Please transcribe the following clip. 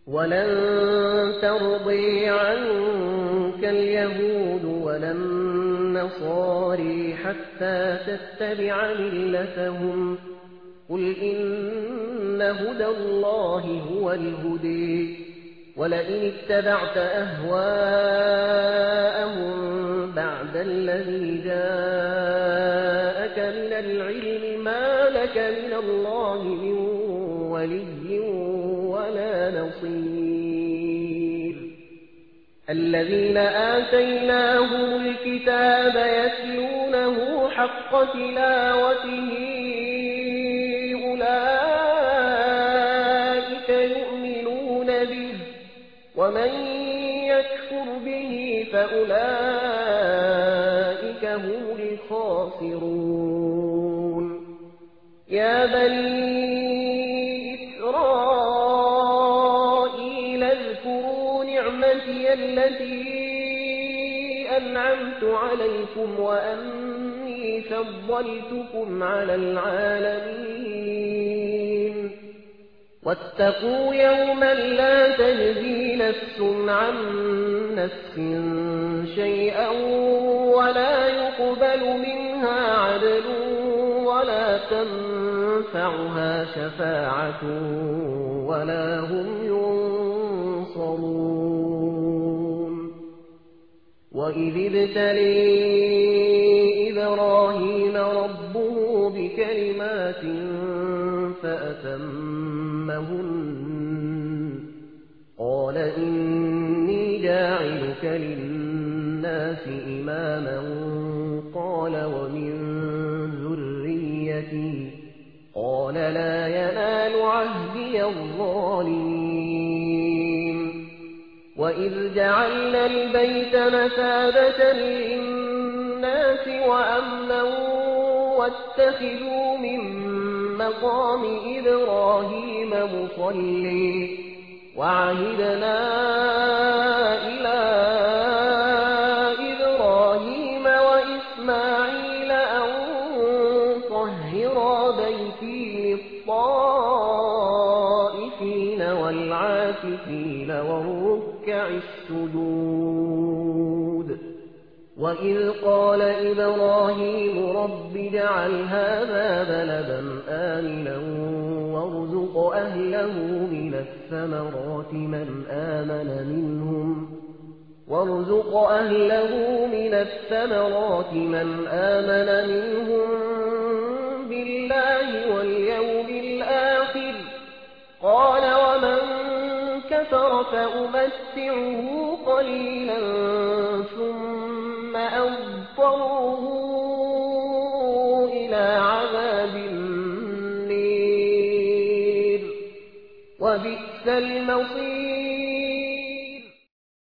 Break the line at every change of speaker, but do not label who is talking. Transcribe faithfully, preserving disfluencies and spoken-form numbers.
ولن ترضي عنك اليهود ولا النصارى حتى تتبع ملتهم قل إن هدى الله هو الهدي ولئن اتبعت أهواءهم بعد الذي جاءك من العلم ما لك من الله من ولي ولا نصير الذين آتيناهم الكتاب يتلونه حق تلاوته أولئك يؤمنون به ومن يكفر به فأولئك هم الخاسرون يا بني إسرائيل اذكروا نعمتي التي أنعمت عليكم وأني فضلتكم على العالمين واتقوا يوما لا تجزي نفس عن نفس شيئا ولا يقبل منها عدل ولا تنفعها شفاعة ولا هم ينصرون وإذ ابتلي إبراهيم ربه بكلمات فأتمهن قال إني جاعلك للناس إماما قال ومن ذريتي قال لا ينال عهدي الظالمين وإذ جعلنا البيت مثابة للناس وأمنا واتخذوا من مقام إبراهيم مصلي وعهدنا إلى إبراهيم وإسماعيل أن طهرا بيتي للطائفين والعاكفين والركع السجود وإذ قال إبراهيم رب اجعل هذا بلدا آمنا وارزق أهله من الثمرات من آمن منهم وارزق أهله من الثمرات من آمن منهم بالله واليوم الآخر قال ومن كفر فأمتعه قليلا ثم أضطره إلى عذاب النير وبئس المصير